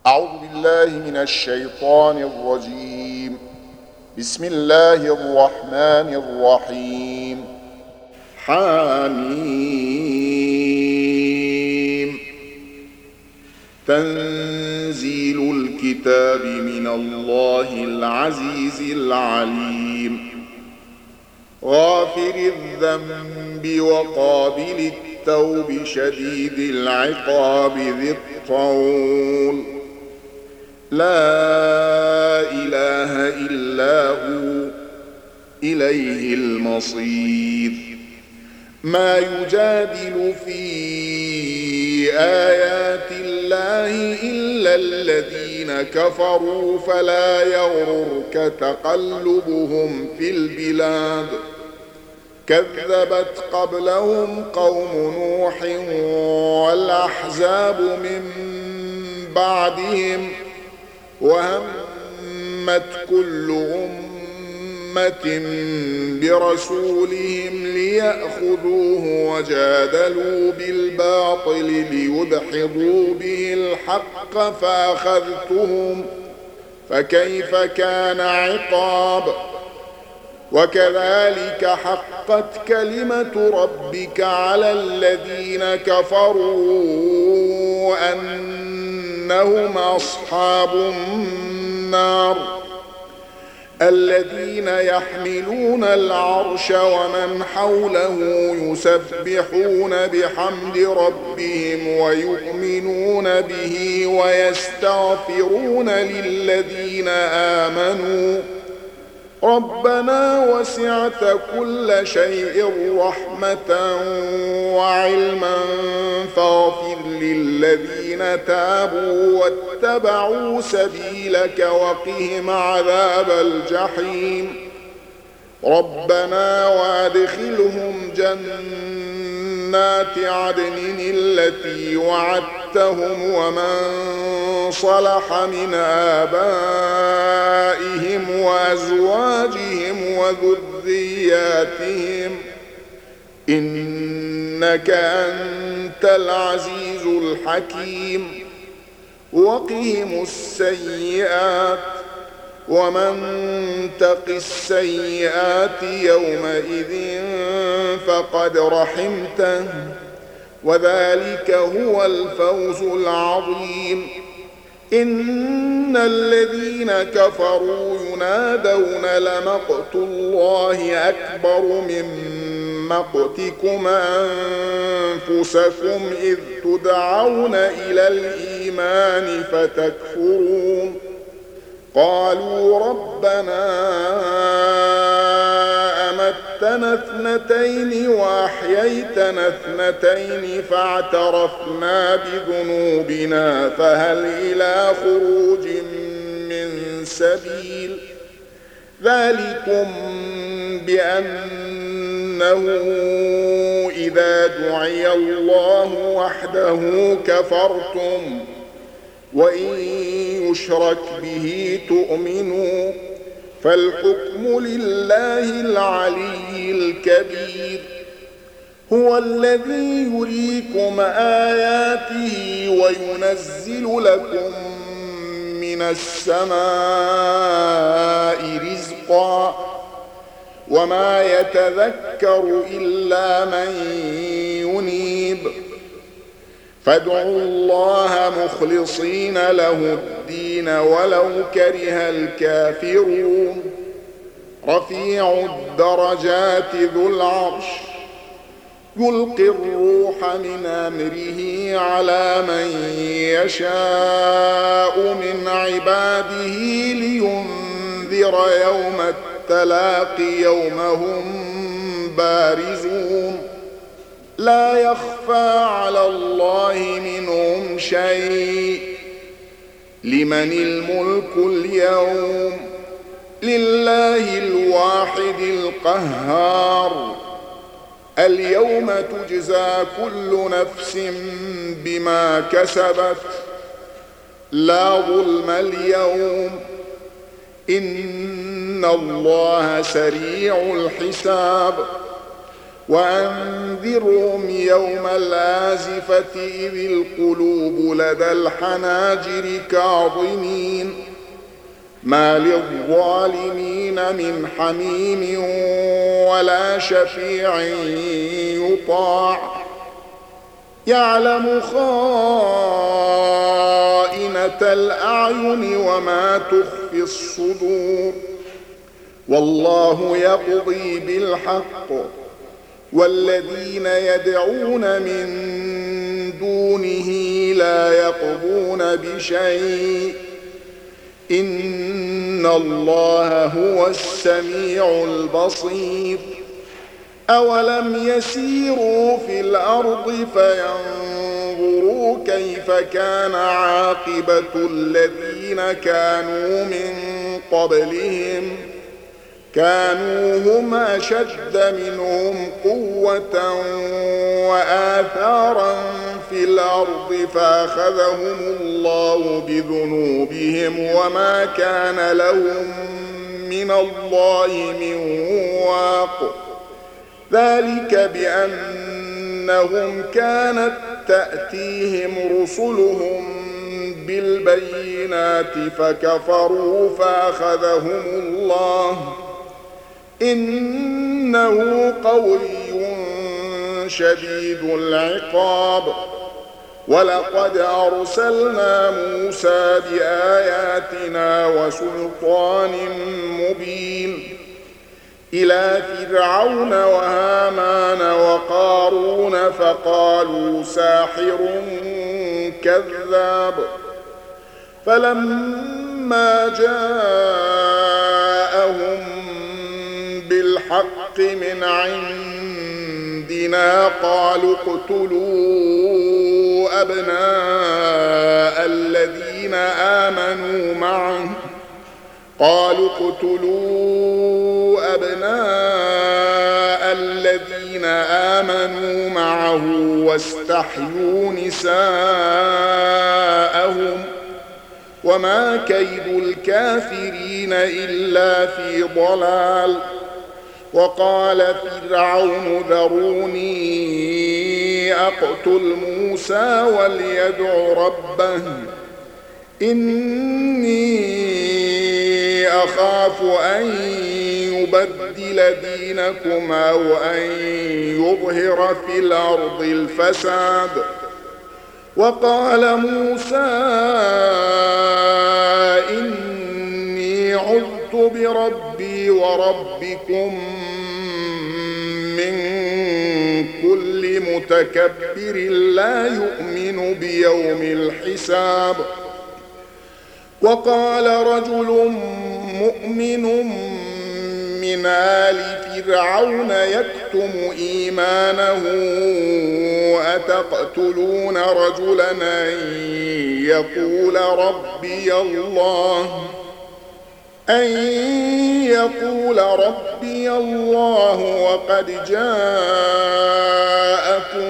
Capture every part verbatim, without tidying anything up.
أعوذ بالله من الشيطان الرجيم. بسم الله الرحمن الرحيم. حميم. تنزيل الكتاب من الله العزيز العليم. غافر الذنب وقابل التوب شديد العقاب ذي الطول. لا إله إلا هو إليه المصير. ما يجادل في آيات الله إلا الذين كفروا فلا يغررك تقلبهم في البلاد. كذبت قبلهم قوم نوح والأحزاب من بعدهم وهمت كل أمة برسولهم ليأخذوه وجادلوا بالباطل ليدحضوا به الحق فأخذتهم فكيف كان عقاب. وكذلك حقت كلمة ربك على الذين كفروا أنهم أصحاب النار. الذين يحملون العرش ومن حوله يسبحون بحمد ربهم ويؤمنون به ويستغفرون للذين آمنوا ربنا وسعت كل شيء رحمة وعلما فاغفر للذين تابوا واتبعوا سبيلك وقهم عذاب الجحيم. ربنا وادخلهم جنات عدن التي وعدتهم ومن صلح من آبائهم وأزواجهم وذرياتهم إنك أنت العزيز الحكيم. وقهم السيئات ومن تق السيئات يومئذ فقد رحمته وذلك هو الفوز العظيم. إن الذين كفروا ينادون لمقت الله أكبر من مقتكم أنفسكم إذ تدعون إلى الإيمان فتكفرون. قالوا ربنا أمتنا اثنتين وأحييتنا اثنتين فاعترفنا بذنوبنا فهل إلى خروج من سبيل. ذلكم بأنه إذا دعي الله وحده كفرتم وإن يشرك به تؤمنوا فالحكم لله العلي الكبير. هو الذي يريكم آياته وينزل لكم من السماء رزقا وما يتذكر إلا من ينيب. فادعوا الله مخلصين له الدين ولو كره الكافرون. رفيع الدرجات ذو العرش يلقي الروح من أمره على من يشاء من عباده لينذر يوم التلاق يوم هم بارزون. لا يخفى على الله منهم شيء. لمن الملك اليوم لله الواحد القهار. اليوم تجزى كل نفس بما كسبت لا ظلم اليوم إن الله سريع الحساب. وأنذرهم يوم الآزفة إذ القلوب لدى الحناجر كاظمين ما للظالمين من حميم ولا شفيع يطاع يعلم خائنة الأعين وما تخفي الصدور والله يقضي بالحق والذين يدعون من دونه لا يقضون بشيء إن الله هو السميع البصير أولم يسيروا في الأرض فينظروا كيف كان عاقبة الذين كانوا من قبلهم كانوا هم أشد منهم قوة وآثارا في الأرض فأخذهم الله بذنوبهم وما كان لهم من الله من واق ذلك بأنهم كانت تأتيهم رسلهم بالبينات فكفروا فأخذهم الله إنه قوي شديد العقاب ولقد أرسلنا موسى بآياتنا وسلطان مبين إلى فرعون وهامان وقارون فقالوا ساحر كذاب فلما جاءهم بالحق من عندنا قالوا اقتلوا أبناء الذين آمنوا معه قالوا اقتلوا أبناء الذين آمنوا معه واستحيوا نساءهم وما كيد الكافرين إلا في ضلال وقال فرعون ذروني أقتل موسى وليدع ربه إني أخاف أن يبدل دينكم أو أن يظهر في الأرض الفساد وقال موسى إني عذت بربي وربكم من كل متكبر لا يؤمن بيوم الحساب وقال رجل مؤمن من آل فرعون يكتم إيمانه أتقتلون رجلا أن يقول ربي الله أن يقول ربي الله وقد جاءكم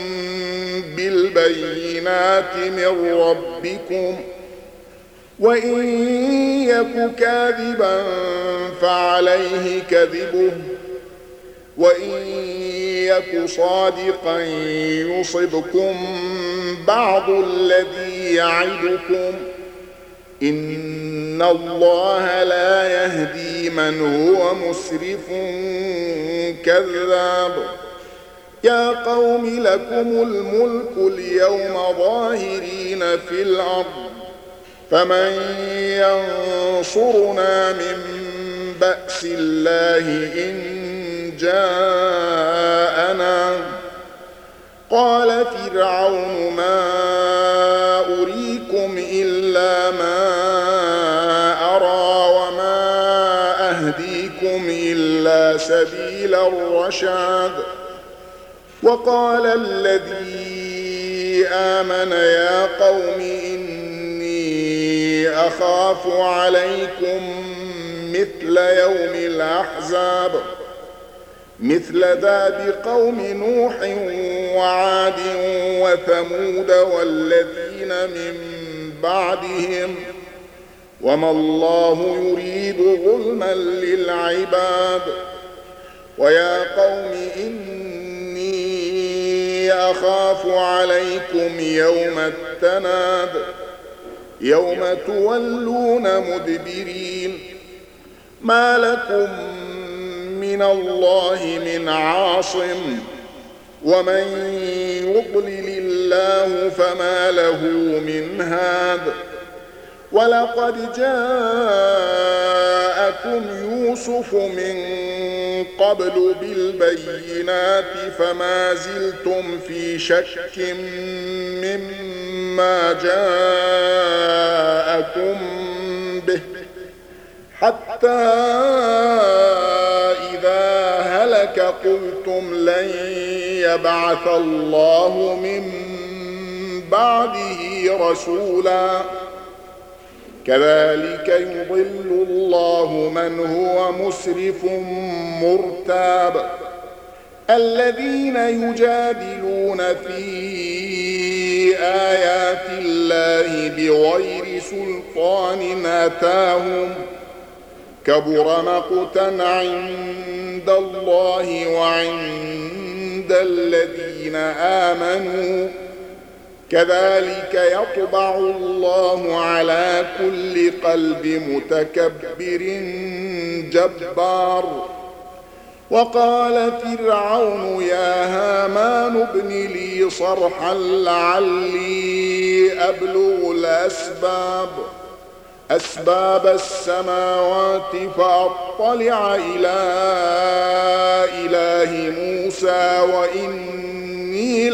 بالبينات من ربكم وإن يك كاذبا فعليه كذبه وإن يك صادقا يصبكم بعض الذي يعدكم إن الله لا يهدي من هو مسرف كذاب يا قوم لكم الملك اليوم ظاهرين في الأرض فمن ينصرنا من بأس الله إن جاءنا قال فرعون ما أريكم إلا ما أرى وما أهديكم إلا سبيل الرشاد وقال الذي آمن يا قوم إني أخاف عليكم مثل يوم الأحزاب مثل داب قوم نوح وعاد وثمود والذين من بعدهم وما الله يريد ظلما للعباد ويا قوم إني أخاف عليكم يوم التناد يوم تولون مدبرين ما لكم من الله من عاصم ومن يضلل الله فما له من هاد ولقد جاءكم يوسف من قبل بالبينات فما زلتم في شك مما جاءكم به حتى إذا هلك قلتم لن يبعث الله من بعده رسولا كذلك يضل الله من هو مسرف مرتاب الذين يجادلون في آيات الله بغير سلطان أتاهم كبر مقتا عند الله وعند الذين آمنوا كذلك يطبع الله على كل قلب متكبر جبار وقال فرعون يا هامان ابن لي صرحا لعلي أبلغ الأسباب أسباب السماوات فأطلع إلى إله موسى وإني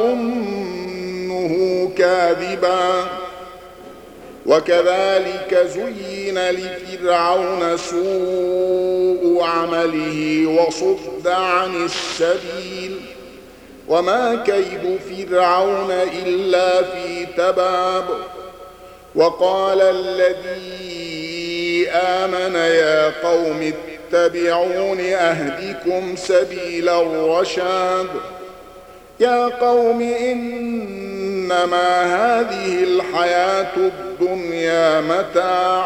لأظنه كاذبا وكذلك زين لفرعون سوء عمله وصد عن السبيل وما كيد فرعون إلا في تباب وقال الذي آمن يا قوم اتبعون أهدكم سبيل الرشاد يا قوم إنما هذه الحياة الدنيا متاع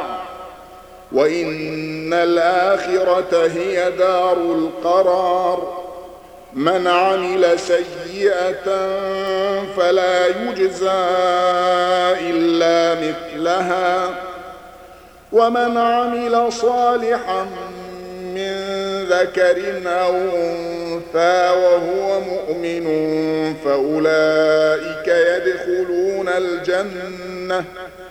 وإن الآخرة هي دار القرار من عمل سيئة فلا يجزى إلا مثلها ومن عمل صالحا من ذكر أو أنثى وهو مؤمن فأولئك يدخلون الجنة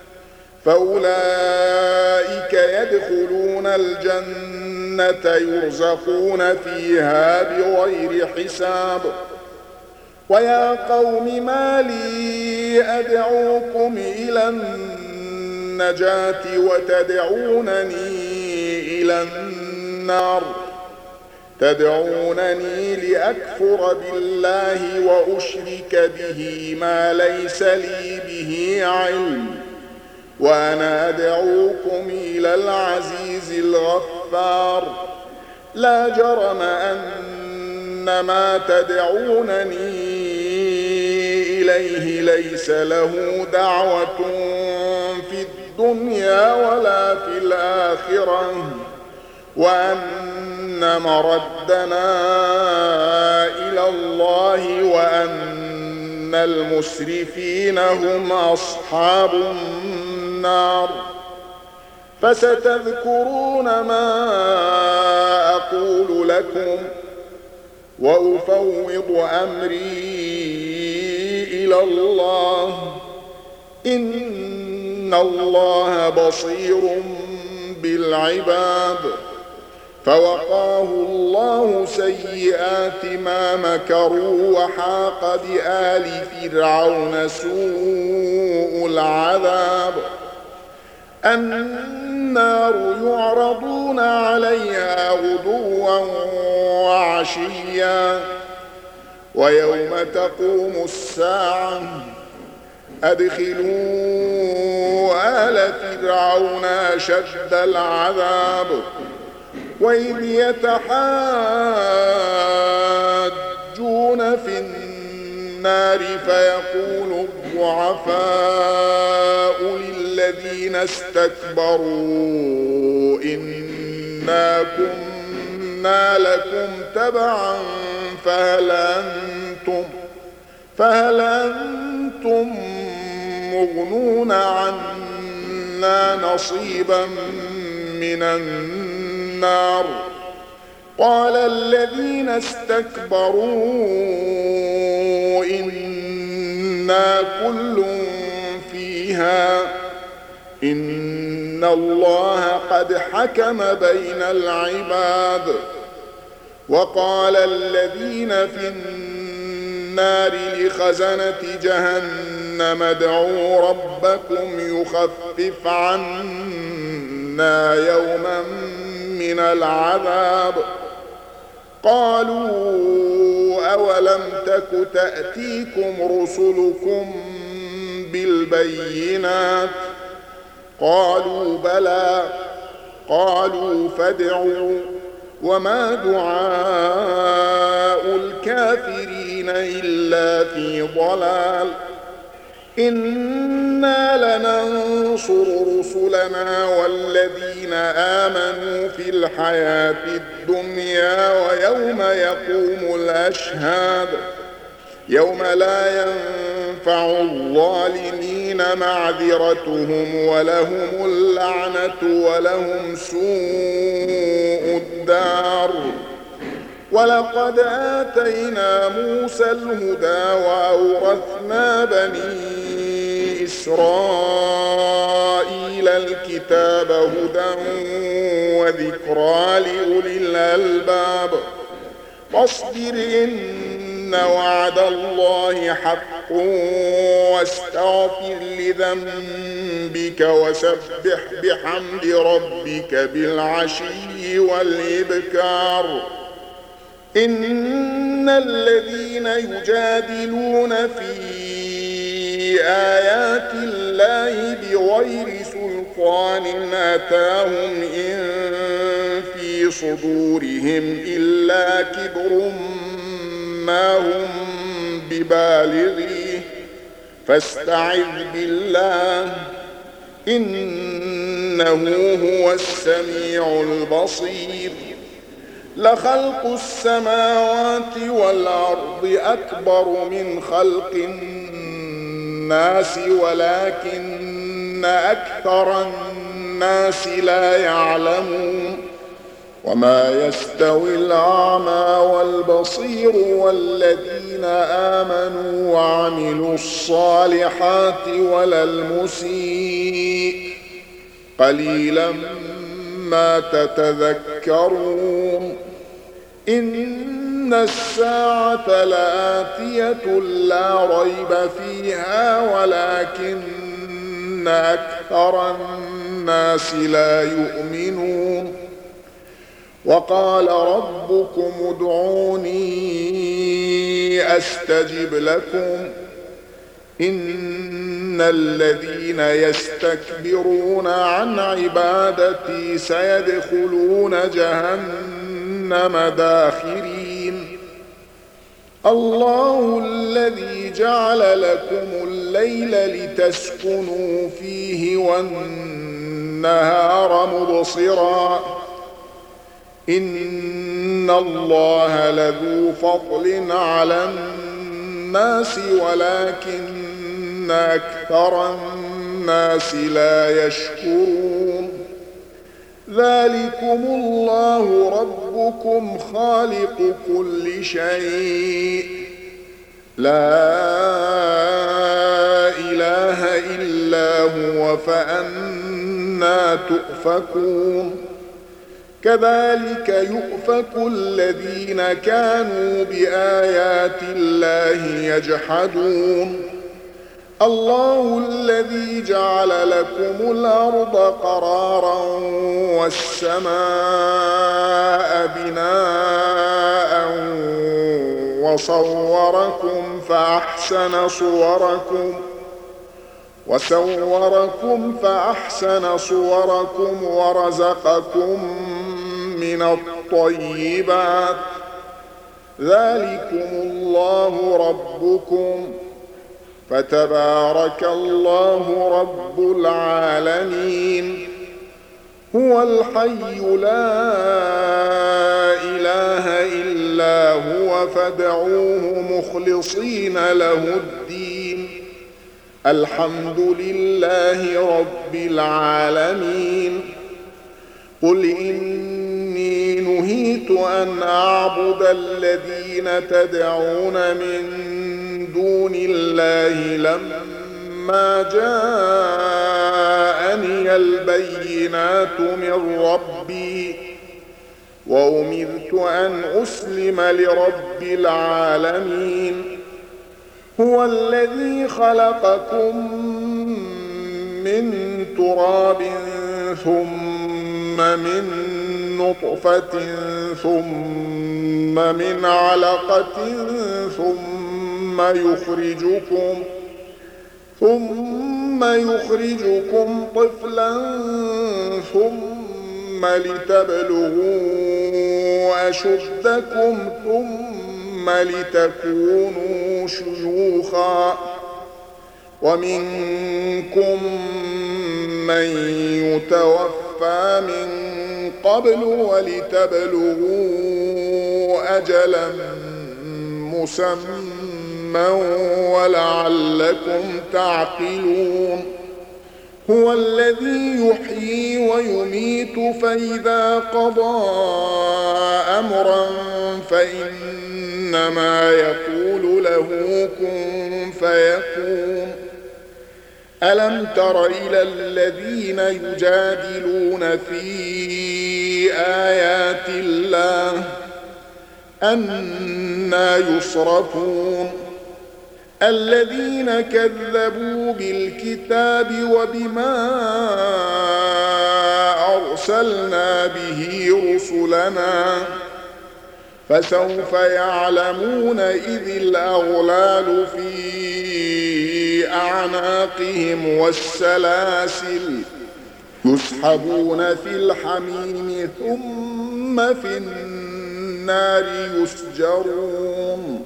فأولئك يدخلون الجنة يرزقون فيها بغير حساب ويا قوم ما لي أدعوكم إلى النجاة وتدعونني إلى النار تدعونني لأكفر بالله وأشرك به ما ليس لي به علم وأنا أدعوكم إلى العزيز الغفار لا جرم أن ما تدعونني إليه ليس له دعوة في الدنيا ولا في الآخرة وأن مردنا إلى الله وأن المسرفين هم أصحاب النار فستذكرون ما أقول لكم وأفوض أمري إلى الله إن الله بصير بالعباد فوقاه الله سيئات ما مكروا وحاق بآل فرعون سوء العذاب النار يعرضون عليها غدوا وعشيا ويوم تقوم الساعة أدخلوا آل فرعون أشد العذاب وإذ يتحاجون في النار فيقول الضعفاء للذين استكبروا إنا كنا كنا لكم تبعا فهل أنتم, فهل أنتم مغنون عنا نصيبا من النار. قال الذين استكبروا إنا كل فيها إن الله قد حكم بين العباد. وقال الذين في النار لخزنة جهنم ادعوا ربكم يخفف عنا يوما من العذاب. قالوا أولم تك تأتيكم رسلكم بالبينات؟ قالوا بلى. قالوا فادعوا وما دعاء الكافرين إلا في ضلال. إنا لننصر رسلنا والذين آمنوا في الحياة الدنيا ويوم يقوم الأشهاد يوم لا ينفع الظالمين معذرتهم ولهم اللعنة ولهم سوء الدار. ولقد آتينا موسى الهدى وأورثنا بني إسرائيل الكتاب هدى وذكرى لأولي الألباب. فاصبر إن وعد الله حق واستغفر لذنبك وسبح بحمد ربك بالعشي والإبكار. إن الذين يجادلون في آيات الله بغير سلطان أتاهم إن في صدورهم إلا كبر ما هم ببالغيه فاستعذ بالله إنه هو السميع البصير. لخلق السماوات والأرض أكبر من خلق الناس ولكن أكثر الناس لا يعلمون. وما يستوي الأعمى والبصير والذين آمنوا وعملوا الصالحات ولا المسيء قليلا ما تتذكرون. إن الساعة لآتية لا ريب فيها ولكن أكثر الناس لا يؤمنون. وقال ربكم ادعوني أستجب لكم إن الذين يستكبرون عن عبادتي سيدخلون جهنم داخرين. الله الذي جعل لكم الليل لتسكنوا فيه والنهار مبصرا إن الله لذو فضل على الناس ولكن أكثر الناس لا يشكرون. ذلكم الله ربكم خالق كل شيء لا إله إلا هو فأنى تؤفكون. كذلك يؤفك الذين كانوا بآيات الله يجحدون. الله الذي جعل لكم الأرض قرارا والسماء بناء وصوركم فأحسن صوركم وسوركم فأحسن صوركم ورزقكم من الطيبات. ذلكم الله ربكم فتبارك الله رب العالمين. هو الحي لا إله إلا هو فادعوه مخلصين له الدين الحمد لله رب العالمين قل إني نهيت أن أعبد الذين تدعون من دون الله لما جاءني البينات من ربي وأمرت أن أسلم لرب العالمين هو الذي خلقكم من تراب ثم من نطفة ثم من علقة ثم يخرجكم ثم يخرجكم طفلا ثم لتبلغوا أشدكم ثم لتكونوا شيوخا ومنكم من يتوفى من قبل ولتبلغوا أجلا مسمى ولعلكم تعقلون هو الذي يحيي ويميت فإذا قضى أمرا فإنما يقول له كن فيكون ألم تر إلى الذين يجادلون في آيات الله أنى يصرفون الذين كذبوا بالكتاب وبما أرسلنا به رسلنا فسوف يعلمون إذ الأغلال في أعناقهم والسلاسل يسحبون في الحميم ثم في النار يسجرون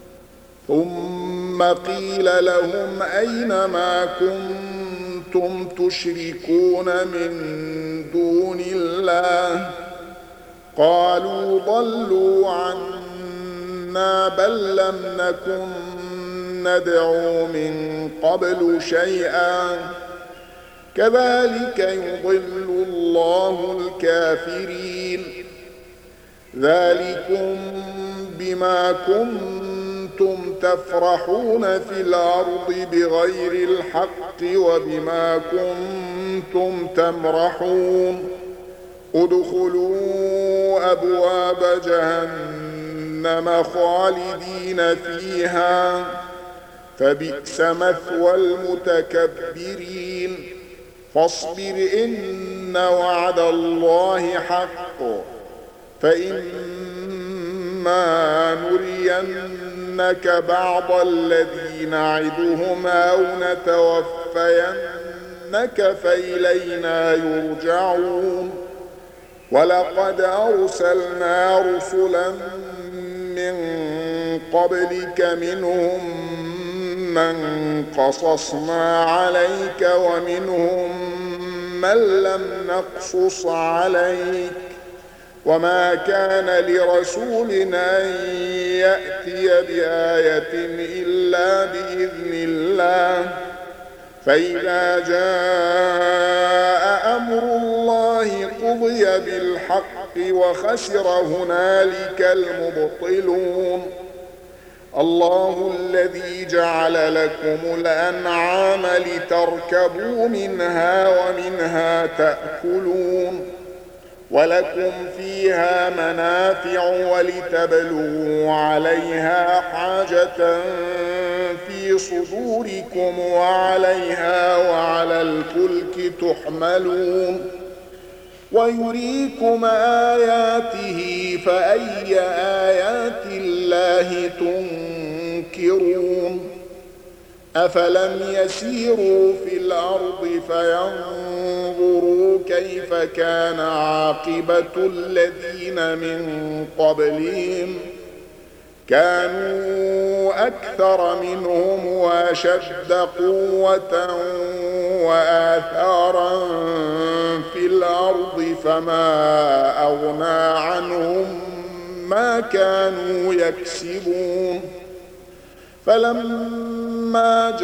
ثم قيل لهم أين ما كنتم تشركون من دون الله قالوا ضلوا عنا بل لم نكن ندعو من قبل شيئا كذلك يضل الله الكافرين ذلكم بما كنتم تفرحون في الأرض بغير الحق وبما كنتم تمرحون ادخلوا أبواب جهنم خالدين فيها فبئس مثوى المتكبرين فاصبر إن وعد الله حق فإما نرينك بعض الذي نعدهم أو نتوفينك فإلينا يرجعون ولقد أرسلنا رسلا من قبلك منهم من قصصنا عليك ومنهم من لم نقصص عليك وما كان لرسول أن يأتي بآية إلا بإذن الله فإذا جاء أمر الله قضي بالحق وخسر هنالك المبطلون الله الذي جعل لكم الأنعام لتركبوا منها ومنها تأكلون ولكم فيها منافع ولتبلغوا عليها حاجة في صدوركم وعليها وعلى الفلك تحملون ويريكم آياته فأي آيات الله تنكرون أفلم يسيروا في الأرض فينظروا كيف كان عاقبة الذين من قبلهم كانوا أكثر منهم وأشد قوة وآثارا في الأرض فما أغنى عنهم ما كانوا يكسبون. فلما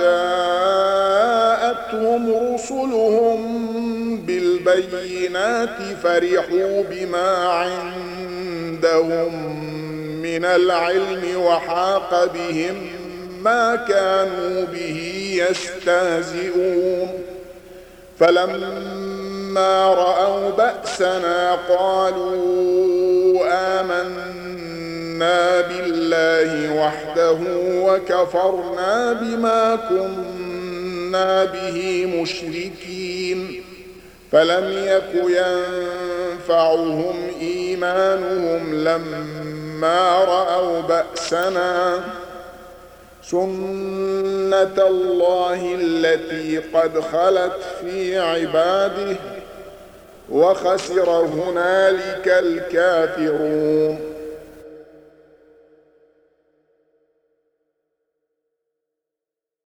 جاءتهم رسلهم بالبينات فرحوا بما عندهم من العلم وحاق بهم ما كانوا به يستهزئون. فلما رأوا بأسنا قالوا آمنا بالله وحده وكفرنا بما كنا به مشركين. فلم يك ينفعهم إيمانهم لما رأوا بأسنا سنة الله التي قد خلت في عباده وخسر هنالك الكافرون.